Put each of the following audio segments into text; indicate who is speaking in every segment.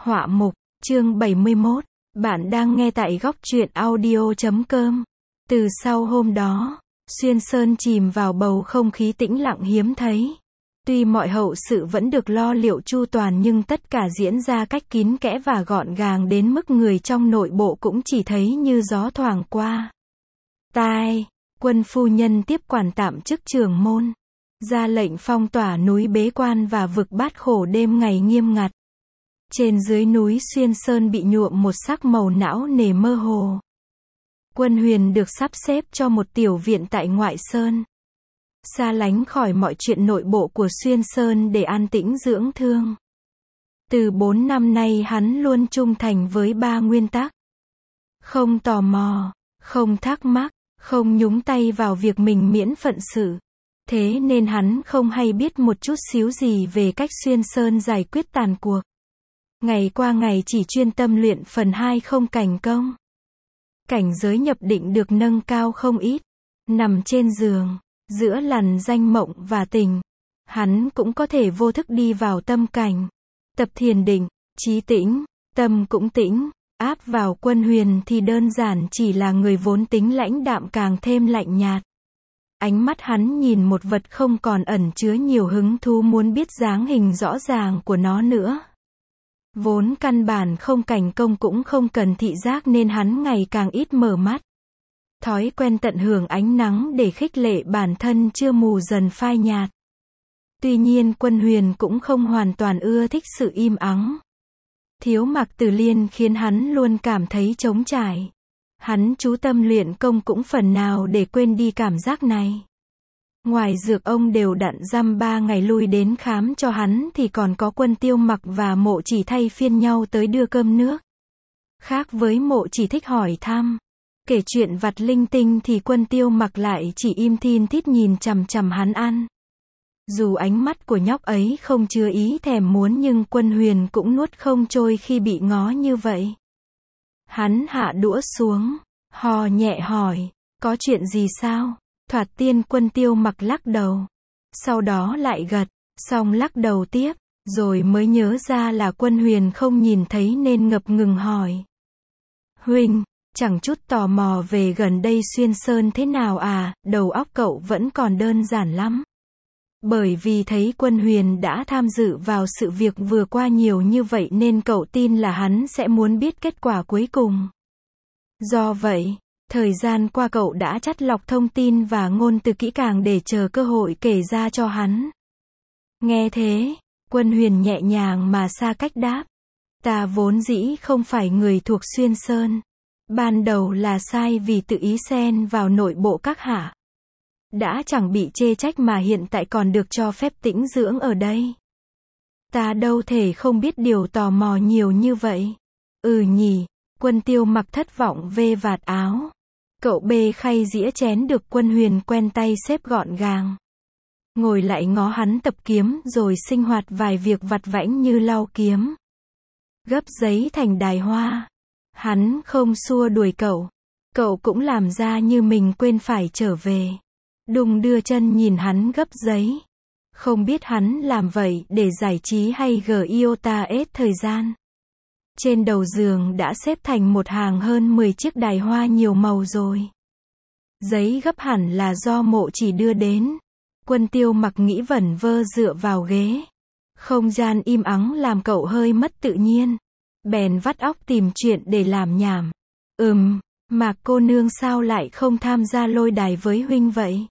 Speaker 1: Họa mục, chương 71. Bạn đang nghe tại góc truyện audio.com. Từ sau hôm đó, Xuyên Sơn chìm vào bầu không khí tĩnh lặng hiếm thấy. Tuy mọi hậu sự vẫn được lo liệu chu toàn nhưng tất cả diễn ra cách kín kẽ và gọn gàng đến mức người trong nội bộ cũng chỉ thấy như gió thoảng qua. Tai, Quân phu nhân tiếp quản tạm chức trưởng môn, ra lệnh phong tỏa núi Bế Quan và vực Bát Khổ đêm ngày nghiêm ngặt. Trên dưới núi Xuyên Sơn bị nhuộm một sắc màu não nề mơ hồ. Quân Huyền được sắp xếp cho một tiểu viện tại ngoại sơn, xa lánh khỏi mọi chuyện nội bộ của Xuyên Sơn để an tĩnh dưỡng thương. Từ 4 năm nay hắn luôn trung thành với 3 nguyên tắc: không tò mò, không thắc mắc, không nhúng tay vào việc mình miễn phận sự. Thế nên hắn không hay biết một chút xíu gì về cách Xuyên Sơn giải quyết tàn cuộc. Ngày qua ngày chỉ chuyên tâm luyện phần 2 không cảnh công. Cảnh giới nhập định được nâng cao không ít. Nằm trên giường, giữa lằn danh mộng và tình, hắn cũng có thể vô thức đi vào tâm cảnh. Tập thiền định, trí tĩnh, tâm cũng tĩnh. Áp vào Quân Huyền thì đơn giản chỉ là người vốn tính lãnh đạm càng thêm lạnh nhạt. Ánh mắt hắn nhìn một vật không còn ẩn chứa nhiều hứng thú muốn biết dáng hình rõ ràng của nó nữa. Vốn căn bản không cảnh công cũng không cần thị giác nên hắn ngày càng ít mở mắt. Thói quen tận hưởng ánh nắng để khích lệ bản thân chưa mù dần phai nhạt. Tuy nhiên Quân Huyền cũng không hoàn toàn ưa thích sự im ắng. Thiếu Mạc Tử Liên khiến hắn luôn cảm thấy trống trải. Hắn chú tâm luyện công cũng phần nào để quên đi cảm giác này. Ngoài dược ông đều đặn dăm 3 ngày lui đến khám cho hắn thì còn có Quân Tiêu Mặc và Mộ Chỉ thay phiên nhau tới đưa cơm nước. Khác với Mộ Chỉ thích hỏi thăm, kể chuyện vặt linh tinh thì Quân Tiêu Mặc lại chỉ im thin thít nhìn chằm chằm hắn ăn. Dù ánh mắt của nhóc ấy không chứa ý thèm muốn nhưng Quân Huyền cũng nuốt không trôi khi bị ngó như vậy. Hắn hạ đũa xuống, hò nhẹ hỏi, có chuyện gì sao? Thoạt tiên Quân Tiêu Mặc lắc đầu, sau đó lại gật, xong lắc đầu tiếp, rồi mới nhớ ra là Quân Huyền không nhìn thấy nên ngập ngừng hỏi. Huynh, chẳng chút tò mò về gần đây Xuyên Sơn thế nào à? Đầu óc cậu vẫn còn đơn giản lắm. Bởi vì thấy Quân Huyền đã tham dự vào sự việc vừa qua nhiều như vậy nên cậu tin là hắn sẽ muốn biết kết quả cuối cùng. Do vậy, thời gian qua cậu đã chắt lọc thông tin và ngôn từ kỹ càng để chờ cơ hội kể ra cho hắn. Nghe thế, Quân Huyền nhẹ nhàng mà xa cách đáp. Ta vốn dĩ không phải người thuộc Xuyên Sơn. Ban đầu là sai vì tự ý xen vào nội bộ các hạ. Đã chẳng bị chê trách mà hiện tại còn được cho phép tĩnh dưỡng ở đây. Ta đâu thể không biết điều tò mò nhiều như vậy. Ừ nhỉ, Quân Tiêu Mặc thất vọng vê vạt áo. Cậu bê khay dĩa chén được Quân Huyền quen tay xếp gọn gàng. Ngồi lại ngó hắn tập kiếm rồi sinh hoạt vài việc vặt vãnh như lau kiếm, gấp giấy thành đài hoa. Hắn không xua đuổi cậu. Cậu cũng làm ra như mình quên phải trở về. Đùng đưa chân nhìn hắn gấp giấy. Không biết hắn làm vậy để giải trí hay giota hết thời gian. Trên đầu giường đã xếp thành một hàng hơn 10 chiếc đài hoa nhiều màu rồi. Giấy gấp hẳn là do Mộ Chỉ đưa đến. Quân Tiêu Mặc nghĩ vẩn vơ dựa vào ghế. Không gian im ắng làm cậu hơi mất tự nhiên. Bèn vắt óc tìm chuyện để làm nhảm. Mạc cô nương sao lại không tham gia lôi đài với huynh vậy?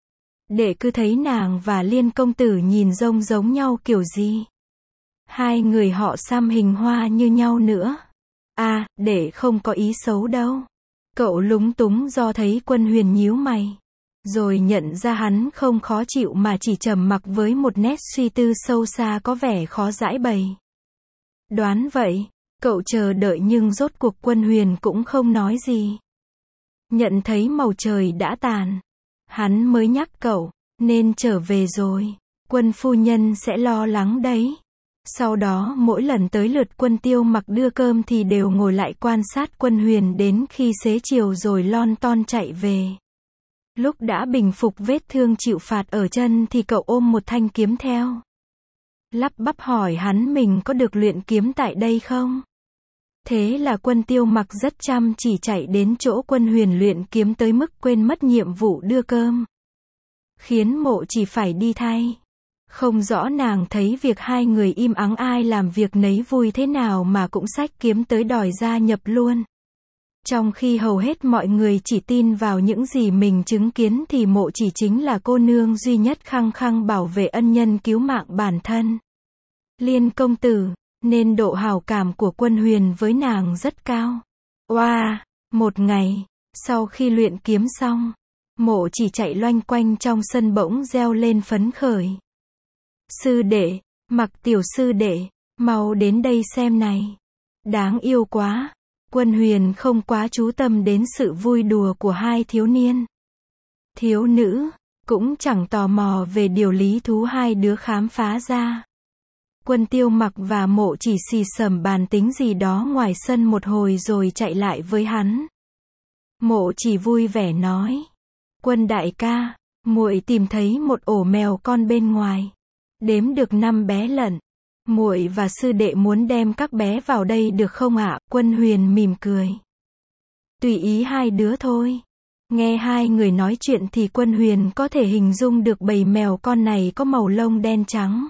Speaker 1: Đệ cứ thấy nàng và Liên công tử nhìn giống nhau kiểu gì? Hai người họ xăm hình hoa như nhau nữa. À, đệ không có ý xấu đâu. Cậu lúng túng do thấy Quân Huyền nhíu mày. Rồi nhận ra hắn không khó chịu mà chỉ trầm mặc với một nét suy tư sâu xa có vẻ khó giải bày. Đoán vậy, cậu chờ đợi nhưng rốt cuộc Quân Huyền cũng không nói gì. Nhận thấy màu trời đã tàn, hắn mới nhắc cậu, nên trở về rồi. Quân phu nhân sẽ lo lắng đấy. Sau đó mỗi lần tới lượt Quân Tiêu Mặc đưa cơm thì đều ngồi lại quan sát Quân Huyền đến khi xế chiều rồi lon ton chạy về. Lúc đã bình phục vết thương chịu phạt ở chân thì cậu ôm một thanh kiếm theo. lắp bắp hỏi hắn mình có được luyện kiếm tại đây không? Thế là Quân Tiêu Mặc rất chăm chỉ chạy đến chỗ Quân Huyền luyện kiếm tới mức quên mất nhiệm vụ đưa cơm. Khiến Mộ Chỉ phải đi thay. Không rõ nàng thấy việc hai người im ắng ai làm việc nấy vui thế nào mà cũng xách kiếm tới đòi gia nhập luôn. Trong khi hầu hết mọi người chỉ tin vào những gì mình chứng kiến thì Mộ Chỉ chính là cô nương duy nhất khăng khăng bảo vệ ân nhân cứu mạng bản thân. Liên công tử, nên độ hảo cảm của Quân Huyền với nàng rất cao. Oa, một ngày, sau khi luyện kiếm xong, Mộ Chỉ chạy loanh quanh trong sân bỗng reo lên phấn khởi. Sư đệ, Mặc tiểu sư đệ, mau đến đây xem này. Đáng yêu quá. Quân Huyền không quá chú tâm đến sự vui đùa của hai thiếu niên. Thiếu nữ, cũng chẳng tò mò về điều lý thú hai đứa khám phá ra. Quân Tiêu Mặc và Mộ Chỉ xì xầm bàn tính gì đó ngoài sân một hồi rồi chạy lại với hắn. Mộ Chỉ vui vẻ nói. Quân đại ca, muội tìm thấy một ổ mèo con bên ngoài. Đếm được 5 bé lận. Muội và sư đệ muốn đem các bé vào đây được không ạ? Quân Huyền mỉm cười. Tùy ý hai đứa thôi. Nghe hai người nói chuyện thì Quân Huyền có thể hình dung được bầy mèo con này có màu lông đen trắng.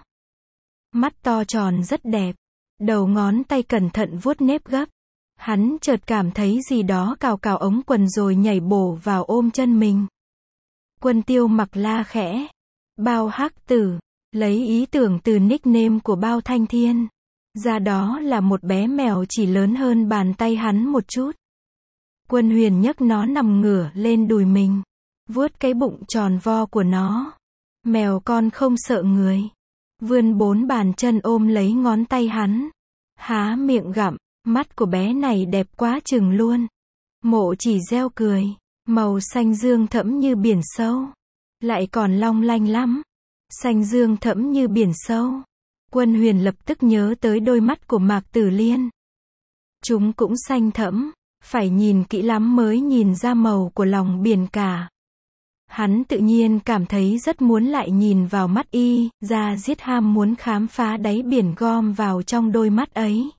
Speaker 1: Mắt to tròn rất đẹp. Đầu ngón tay cẩn thận vuốt nếp gấp. Hắn chợt cảm thấy gì đó cào cào ống quần rồi nhảy bổ vào ôm chân mình. Quân Tiêu Mặc la khẽ. Bao Hắc Tử. Lấy ý tưởng từ nickname của Bao Thanh Thiên. Ra đó là một bé mèo chỉ lớn hơn bàn tay hắn một chút. Quân Huyền nhấc nó nằm ngửa lên đùi mình. Vuốt cái bụng tròn vo của nó. Mèo con không sợ người. Vươn 4 bàn chân ôm lấy ngón tay hắn. Há miệng gặm. Mắt của bé này đẹp quá chừng luôn. Mộ Chỉ reo cười. Màu xanh dương thẫm như biển sâu. Lại còn long lanh lắm. Xanh dương thẫm như biển sâu. Quân Huyền lập tức nhớ tới đôi mắt của Mạc Tử Liên. Chúng cũng xanh thẫm. Phải nhìn kỹ lắm mới nhìn ra màu của lòng biển cả. Hắn tự nhiên cảm thấy rất muốn lại nhìn vào mắt y, ra giết ham muốn khám phá đáy biển gom vào trong đôi mắt ấy.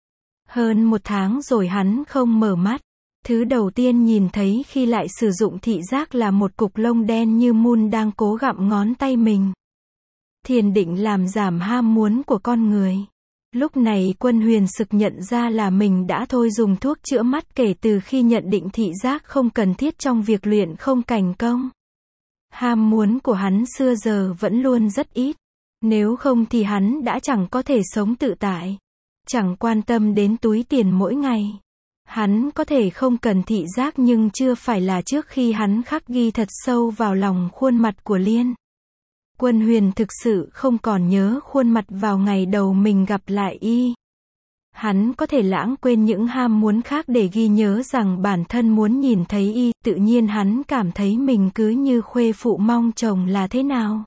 Speaker 1: Hơn 1 tháng rồi hắn không mở mắt. Thứ đầu tiên nhìn thấy khi lại sử dụng thị giác là một cục lông đen như mun đang cố gặm ngón tay mình. Thiền định làm giảm ham muốn của con người. Lúc này Quân Huyền sực nhận ra là mình đã thôi dùng thuốc chữa mắt kể từ khi nhận định thị giác không cần thiết trong việc luyện không thành công. Ham muốn của hắn xưa giờ vẫn luôn rất ít. Nếu không thì hắn đã chẳng có thể sống tự tại. Chẳng quan tâm đến túi tiền mỗi ngày. Hắn có thể không cần thị giác nhưng chưa phải là trước khi hắn khắc ghi thật sâu vào lòng khuôn mặt của Liên. Quân Huyền thực sự không còn nhớ khuôn mặt vào ngày đầu mình gặp lại y. Hắn có thể lãng quên những ham muốn khác để ghi nhớ rằng bản thân muốn nhìn thấy y, tự nhiên hắn cảm thấy mình cứ như khuê phụ mong chồng là thế nào.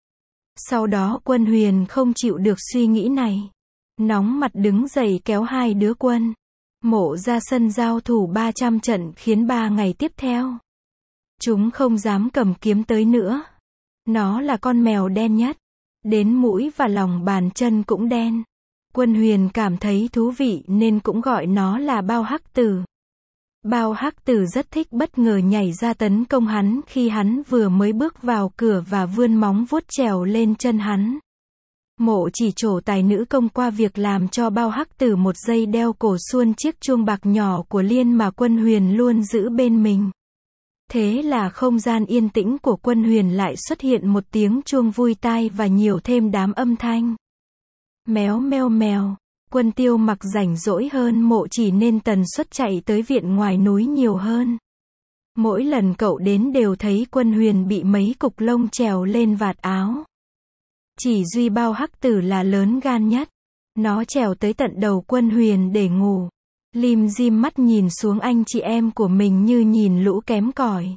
Speaker 1: Sau đó Quân Huyền không chịu được suy nghĩ này. Nóng mặt đứng dậy kéo hai đứa Quân Mộ ra sân giao thủ 300 trận khiến 3 ngày tiếp theo. Chúng không dám cầm kiếm tới nữa. Nó là con mèo đen nhất. Đến mũi và lòng bàn chân cũng đen. Quân Huyền cảm thấy thú vị nên cũng gọi nó là Bao Hắc Tử. Bao Hắc Tử rất thích bất ngờ nhảy ra tấn công hắn khi hắn vừa mới bước vào cửa và vươn móng vuốt trèo lên chân hắn. Mộ Chỉ trổ tài nữ công qua việc làm cho Bao Hắc Tử một dây đeo cổ suôn chiếc chuông bạc nhỏ của Liên mà Quân Huyền luôn giữ bên mình. Thế là không gian yên tĩnh của Quân Huyền lại xuất hiện một tiếng chuông vui tai và nhiều thêm đám âm thanh. Méo meo mèo. Quân Tiêu Mặc rảnh rỗi hơn Mộ Chỉ nên tần suất chạy tới viện ngoài núi nhiều hơn. Mỗi lần cậu đến đều thấy Quân Huyền bị mấy cục lông trèo lên vạt áo. Chỉ duy Bao Hắc Tử là lớn gan nhất. Nó trèo tới tận đầu Quân Huyền để ngủ. Lim dim mắt nhìn xuống anh chị em của mình như nhìn lũ kém cỏi.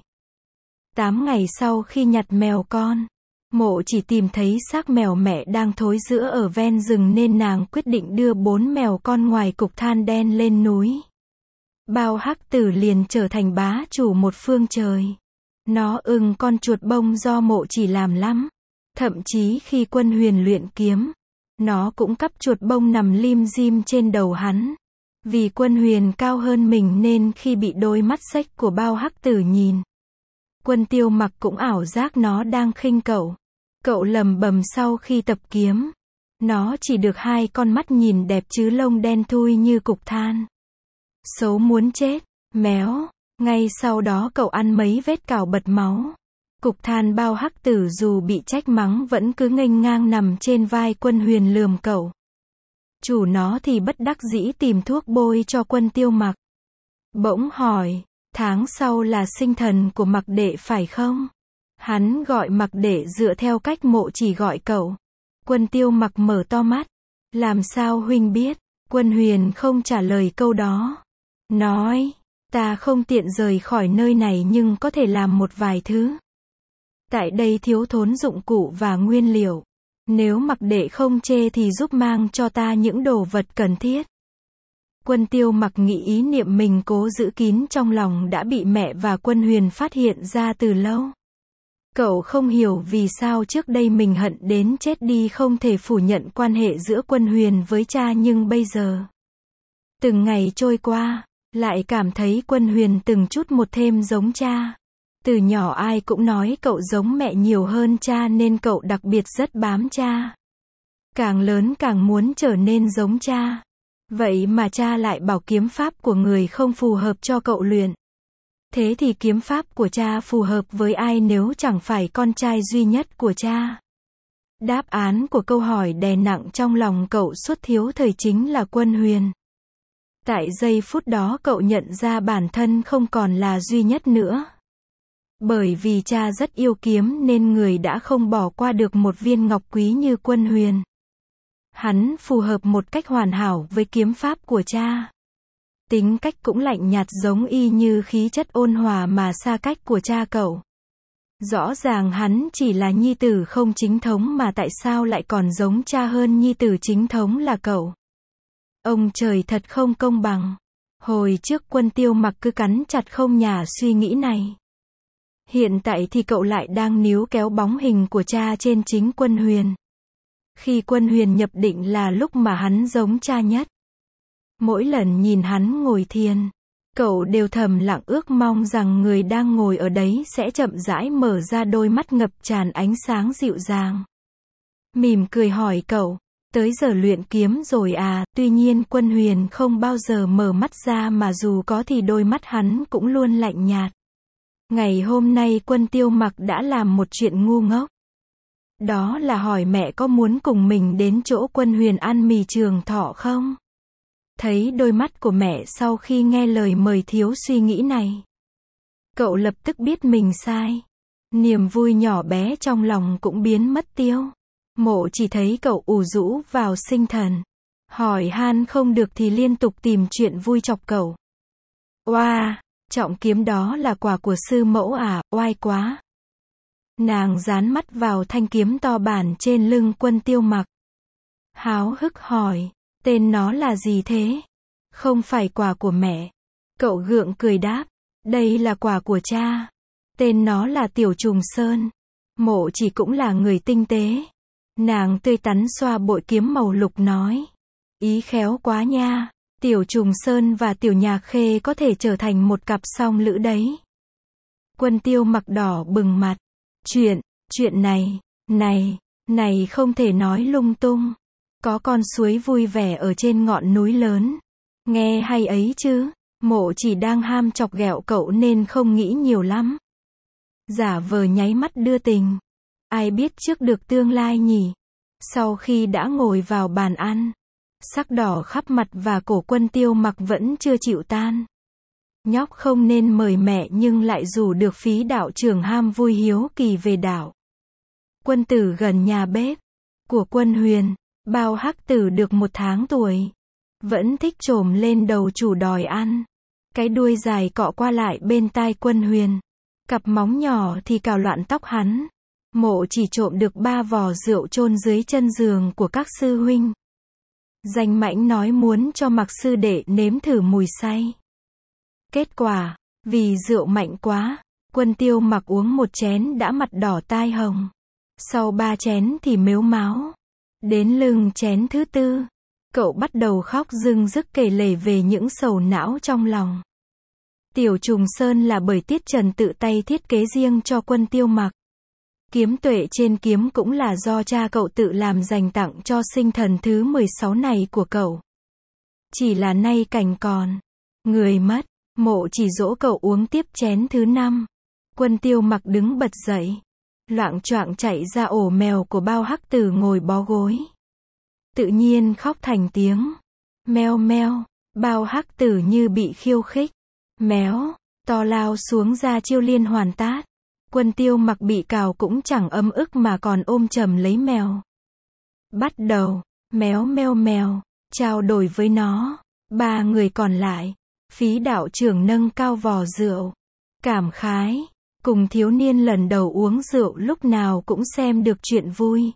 Speaker 1: 8 ngày sau khi nhặt mèo con, Mộ Chỉ tìm thấy xác mèo mẹ đang thối rữa ở ven rừng nên nàng quyết định đưa 4 mèo con ngoài cục than đen lên núi. Bao Hắc Tử liền trở thành bá chủ một phương trời. Nó ưng con chuột bông do Mộ Chỉ làm lắm. Thậm chí khi Quân Huyền luyện kiếm, Nó cũng cắp chuột bông nằm lim dim trên đầu hắn. Vì Quân Huyền cao hơn mình nên khi bị đôi mắt xếch của Bao Hắc Tử nhìn, Quân Tiêu Mặc cũng ảo giác nó đang khinh cậu. Cậu lầm bầm sau khi tập kiếm. Nó chỉ được 2 con mắt nhìn đẹp chứ lông đen thui như cục than. Xấu muốn chết, méo. Ngay sau đó cậu ăn mấy vết cào bật máu. Cục than Bao Hắc Tử dù bị trách mắng vẫn cứ nghênh ngang nằm trên vai Quân Huyền lườm cậu. Chủ nó thì bất đắc dĩ tìm thuốc bôi cho Quân Tiêu Mặc. Bỗng hỏi, tháng sau là sinh thần của Mặc Đệ phải không? Hắn gọi Mặc Đệ dựa theo cách Mộ Chỉ gọi cậu. Quân Tiêu Mặc mở to mắt. Làm sao huynh biết? Quân Huyền không trả lời câu đó. Nói, ta không tiện rời khỏi nơi này nhưng có thể làm một vài thứ. Tại đây thiếu thốn dụng cụ và nguyên liệu. Nếu Mặc Đệ không chê thì giúp mang cho ta những đồ vật cần thiết. Quân Tiêu Mặc nghĩ ý niệm mình cố giữ kín trong lòng đã bị mẹ và Quân Huyền phát hiện ra từ lâu. Cậu không hiểu vì sao trước đây mình hận đến chết đi không thể phủ nhận quan hệ giữa Quân Huyền với cha nhưng bây giờ, từng ngày trôi qua, lại cảm thấy Quân Huyền từng chút một thêm giống cha. Từ nhỏ ai cũng nói cậu giống mẹ nhiều hơn cha nên cậu đặc biệt rất bám cha. Càng lớn càng muốn trở nên giống cha. Vậy mà cha lại bảo kiếm pháp của người không phù hợp cho cậu luyện. Thế thì kiếm pháp của cha phù hợp với ai nếu chẳng phải con trai duy nhất của cha? Đáp án của câu hỏi đè nặng trong lòng cậu suốt thiếu thời chính là Quân Huyền. Tại giây phút đó cậu nhận ra bản thân không còn là duy nhất nữa. Bởi vì cha rất yêu kiếm nên người đã không bỏ qua được một viên ngọc quý như Quân Huyền. Hắn phù hợp một cách hoàn hảo với kiếm pháp của cha. Tính cách cũng lạnh nhạt giống y như khí chất ôn hòa mà xa cách của cha cậu. Rõ ràng hắn chỉ là nhi tử không chính thống mà tại sao lại còn giống cha hơn nhi tử chính thống là cậu. Ông trời thật không công bằng. Hồi trước Quân Tiêu Mặc cứ cắn chặt không nhả suy nghĩ này. Hiện tại thì cậu lại đang níu kéo bóng hình của cha trên chính Quân Huyền. Khi Quân Huyền nhập định là lúc mà hắn giống cha nhất. Mỗi lần nhìn hắn ngồi thiền, cậu đều thầm lặng ước mong rằng người đang ngồi ở đấy sẽ chậm rãi mở ra đôi mắt ngập tràn ánh sáng dịu dàng. Mỉm cười hỏi cậu, tới giờ luyện kiếm rồi à? Tuy nhiên Quân Huyền không bao giờ mở mắt ra mà dù có thì đôi mắt hắn cũng luôn lạnh nhạt. Ngày hôm nay Quân Tiêu Mặc đã làm một chuyện ngu ngốc. Đó là hỏi mẹ có muốn cùng mình đến chỗ Quân Huyền ăn mì Trường Thọ không? Thấy đôi mắt của mẹ sau khi nghe lời mời thiếu suy nghĩ này. Cậu lập tức biết mình sai. Niềm vui nhỏ bé trong lòng cũng biến mất tiêu. Mộ chỉ thấy cậu ủ rũ vào sinh thần. Hỏi han không được thì liên tục tìm chuyện vui chọc cậu. Oa, trọng kiếm đó là quà của sư mẫu à, oai quá. Nàng dán mắt vào thanh kiếm to bản trên lưng Quân Tiêu Mặc. Háo hức hỏi, tên nó là gì thế? Không phải quà của mẹ. Cậu gượng cười đáp, đây là quà của cha. Tên nó là Tiểu Trùng Sơn. Mộ chỉ cũng là người tinh tế. Nàng tươi tắn xoa bội kiếm màu lục nói. Ý khéo quá nha. Tiểu Trùng Sơn và Tiểu Nhạc Khê có thể trở thành một cặp song lữ đấy. Quân Tiêu Mặc đỏ bừng mặt. Chuyện này không thể nói lung tung. Có con suối vui vẻ ở trên ngọn núi lớn. Nghe hay ấy chứ. Mộ chỉ đang ham chọc ghẹo cậu nên không nghĩ nhiều lắm. Giả vờ nháy mắt đưa tình. Ai biết trước được tương lai nhỉ. Sau khi đã ngồi vào bàn ăn, sắc đỏ khắp mặt và cổ Quân Tiêu Mặc vẫn chưa chịu tan. Nhóc không nên mời mẹ nhưng lại rủ được phí đạo trưởng ham vui hiếu kỳ về đảo. Quân tử gần nhà bếp của Quân Huyền. Bao Hắc Tử được 1 tháng tuổi. Vẫn thích chồm lên đầu chủ đòi ăn. Cái đuôi dài cọ qua lại bên tai Quân Huyền. Cặp móng nhỏ thì cào loạn tóc hắn. Mộ chỉ trộm được 3 vò rượu chôn dưới chân giường của các sư huynh. Danh mãnh nói muốn cho Mặc sư đệ nếm thử mùi say. Kết quả, vì rượu mạnh quá, Quân Tiêu Mặc uống 1 chén đã mặt đỏ tai hồng. Sau 3 chén thì mếu máo. Đến lưng chén thứ tư, cậu bắt đầu khóc rưng rức kể lể về những sầu não trong lòng. Tiểu Trùng Sơn là bởi Tiết Trần tự tay thiết kế riêng cho Quân Tiêu Mặc. Kiếm tuệ trên kiếm cũng là do cha cậu tự làm dành tặng cho sinh thần thứ 16 này của cậu. Chỉ là nay cảnh còn, người mất, Mộ chỉ dỗ cậu uống tiếp chén thứ 5. Quân Tiêu Mặc đứng bật dậy, loạng choạng chạy ra ổ mèo của Bao Hắc Tử ngồi bó gối. Tự nhiên khóc thành tiếng. Meo meo, Bao Hắc Tử như bị khiêu khích. Méo, to lao xuống ra chiêu liên hoàn tát. Quân Tiêu Mặc bị cào cũng chẳng ấm ức mà còn ôm chầm lấy mèo. Bắt đầu, méo meo mèo, trao đổi với nó. Ba người còn lại, Phí đạo trưởng nâng cao vò rượu. Cảm khái, cùng thiếu niên lần đầu uống rượu lúc nào cũng xem được chuyện vui.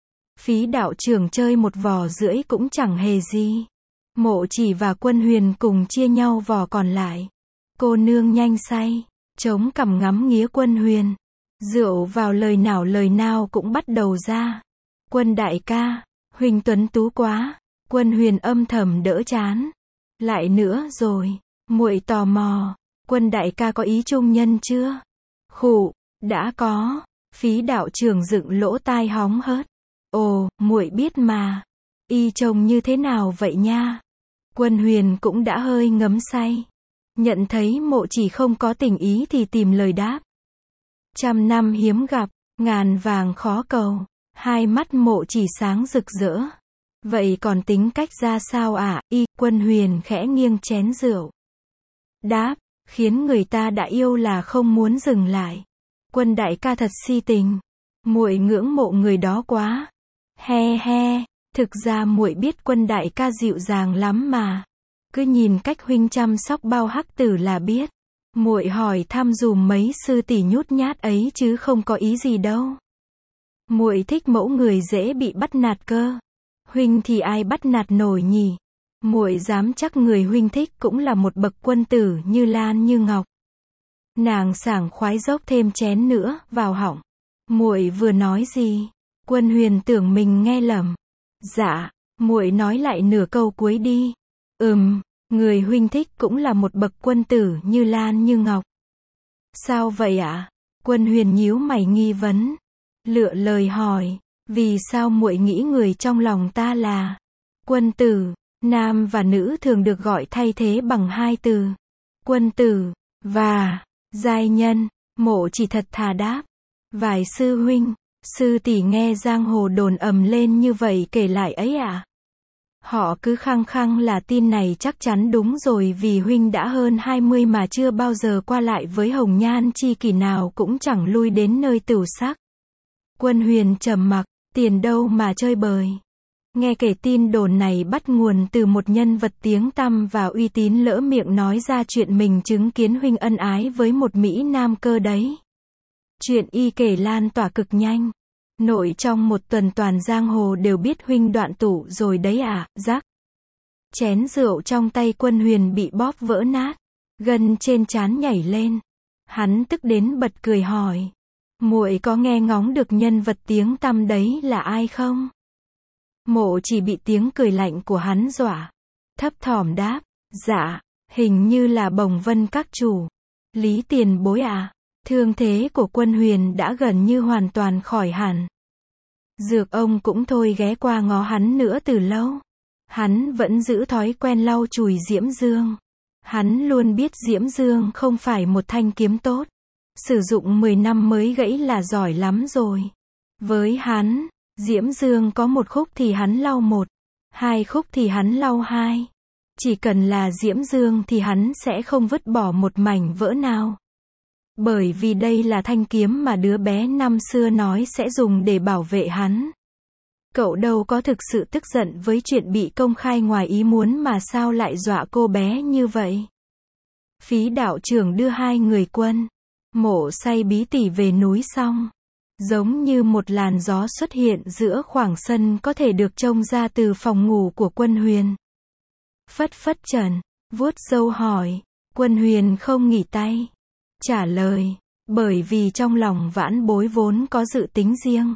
Speaker 1: Phí đạo trưởng chơi một vò rưỡi cũng chẳng hề gì. Mộ chỉ và Quân Huyền cùng chia nhau vò còn lại. Cô nương nhanh say, chống cằm ngắm nghía Quân Huyền. Rượu vào lời nào cũng bắt đầu ra. Quân đại ca, huynh tuấn tú quá. Quân Huyền âm thầm đỡ chán. Lại nữa rồi, muội tò mò, Quân đại ca có ý trung nhân chưa? Khụ, đã có. Phí đạo trưởng dựng lỗ tai hóng hớt. Ồ, muội biết mà. Y trông như thế nào vậy nha? Quân Huyền cũng đã hơi ngấm say. Nhận thấy Mộ chỉ không có tình ý thì tìm lời đáp. Trăm năm hiếm gặp, ngàn vàng khó cầu. Hai mắt Mộ chỉ sáng rực rỡ. Vậy còn tính cách ra sao ạ? Quân Huyền khẽ nghiêng chén rượu. Đáp, khiến người ta đã yêu là không muốn dừng lại. Quân đại ca thật si tình. Muội ngưỡng mộ người đó quá. He he, thực ra muội biết Quân đại ca dịu dàng lắm mà. Cứ nhìn cách huynh chăm sóc Bao Hắc Tử là biết. Muội hỏi thăm dùm mấy sư tỷ nhút nhát ấy chứ không có ý gì đâu. Muội thích mẫu người dễ bị bắt nạt cơ. Huynh thì ai bắt nạt nổi nhỉ? Muội dám chắc người huynh thích cũng là một bậc quân tử như Lan như Ngọc. Nàng sảng khoái dốc thêm chén nữa vào họng. Muội vừa nói gì? Quân Huyền tưởng mình nghe lầm. Dạ, muội nói lại nửa câu cuối đi. Người huynh thích cũng là một bậc quân tử như Lan như Ngọc. Sao vậy ạ? Quân Huyền nhíu mày nghi vấn. Lựa lời hỏi, vì sao muội nghĩ người trong lòng ta là quân tử? Nam và nữ thường được gọi thay thế bằng hai từ. Quân tử và giai nhân. Mộ chỉ thật thà đáp. Vài sư huynh, sư tỷ nghe giang hồ đồn ầm lên như vậy kể lại ấy ạ. Họ cứ khăng khăng là tin này chắc chắn đúng rồi vì huynh đã hơn 20 mà chưa bao giờ qua lại với hồng nhan chi kỷ nào cũng chẳng lui đến nơi tửu sắc. Quân Huyền trầm mặc, tiền đâu mà chơi bời. Nghe kể tin đồn này bắt nguồn từ một nhân vật tiếng tăm và uy tín lỡ miệng nói ra chuyện mình chứng kiến huynh ân ái với một mỹ nam cơ đấy. Chuyện y kể lan tỏa cực nhanh. Nội trong một tuần toàn giang hồ đều biết huynh đoạn tủ rồi đấy à, rắc. Chén rượu trong tay Quân Huyền bị bóp vỡ nát. Gân trên trán nhảy lên. Hắn tức đến bật cười hỏi. Muội có nghe ngóng được nhân vật tiếng tăm đấy là ai không? Mộ chỉ bị tiếng cười lạnh của hắn dọa. Thấp thỏm đáp. Dạ, hình như là Bồng Vân các chủ. Lý tiền bối à? Thương thế của Quân Huyền đã gần như hoàn toàn khỏi hẳn. Dược ông cũng thôi ghé qua ngó hắn nữa từ lâu. Hắn vẫn giữ thói quen lau chùi diễm dương. Hắn luôn biết diễm dương không phải một thanh kiếm tốt. Sử dụng 10 năm mới gãy là giỏi lắm rồi. Với hắn, diễm dương có một khúc thì hắn lau một, hai khúc thì hắn lau hai. Chỉ cần là diễm dương thì hắn sẽ không vứt bỏ một mảnh vỡ nào. Bởi vì đây là thanh kiếm mà đứa bé năm xưa nói sẽ dùng để bảo vệ hắn. Cậu đâu có thực sự tức giận với chuyện bị công khai ngoài ý muốn mà sao lại dọa cô bé như vậy. Phí đạo trưởng đưa hai người Quân Mộ say bí tỉ về núi xong. Giống như một làn gió xuất hiện giữa khoảng sân có thể được trông ra từ phòng ngủ của Quân Huyền. Phất phất trần, vuốt râu hỏi. Quân Huyền không nghỉ tay. Trả lời, bởi vì trong lòng vãn bối vốn có dự tính riêng.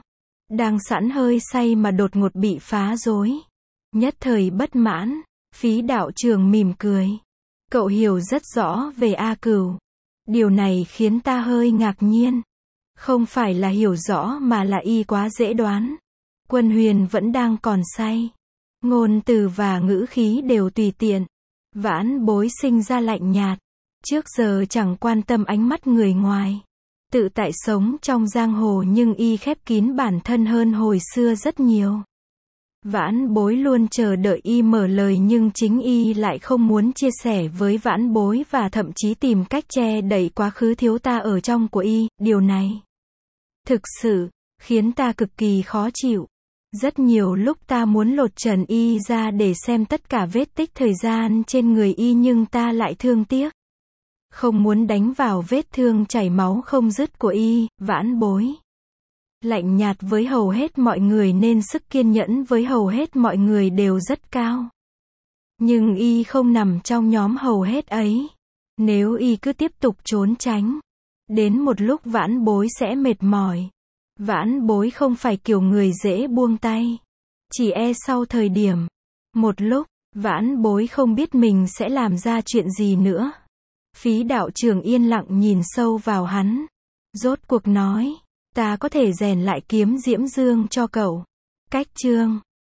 Speaker 1: Đang sẵn hơi say mà đột ngột bị phá rối. Nhất thời bất mãn, Phí đạo trưởng mỉm cười. Cậu hiểu rất rõ về A Cửu. Điều này khiến ta hơi ngạc nhiên. Không phải là hiểu rõ mà là y quá dễ đoán. Quân Huyền vẫn đang còn say. Ngôn từ và ngữ khí đều tùy tiện. Vãn Bối sinh ra lạnh nhạt. Trước giờ chẳng quan tâm ánh mắt người ngoài. Tự tại sống trong giang hồ nhưng y khép kín bản thân hơn hồi xưa rất nhiều. Vãn Bối luôn chờ đợi y mở lời nhưng chính y lại không muốn chia sẻ với Vãn Bối và thậm chí tìm cách che đậy quá khứ thiếu ta ở trong của y. Điều này thực sự khiến ta cực kỳ khó chịu. Rất nhiều lúc ta muốn lột trần y ra để xem tất cả vết tích thời gian trên người y nhưng ta lại thương tiếc. Không muốn đánh vào vết thương chảy máu không dứt của y. Vãn Bối lạnh nhạt với hầu hết mọi người nên sức kiên nhẫn với hầu hết mọi người đều rất cao. Nhưng y không nằm trong nhóm hầu hết ấy. Nếu y cứ tiếp tục trốn tránh, đến một lúc Vãn Bối sẽ mệt mỏi. Vãn Bối không phải kiểu người dễ buông tay. Chỉ e sau thời điểm một lúc, Vãn Bối không biết mình sẽ làm ra chuyện gì nữa. Phí đạo trưởng yên lặng nhìn sâu vào hắn. Rốt cuộc nói, ta có thể rèn lại kiếm Diễm Dương cho cậu. Cách chương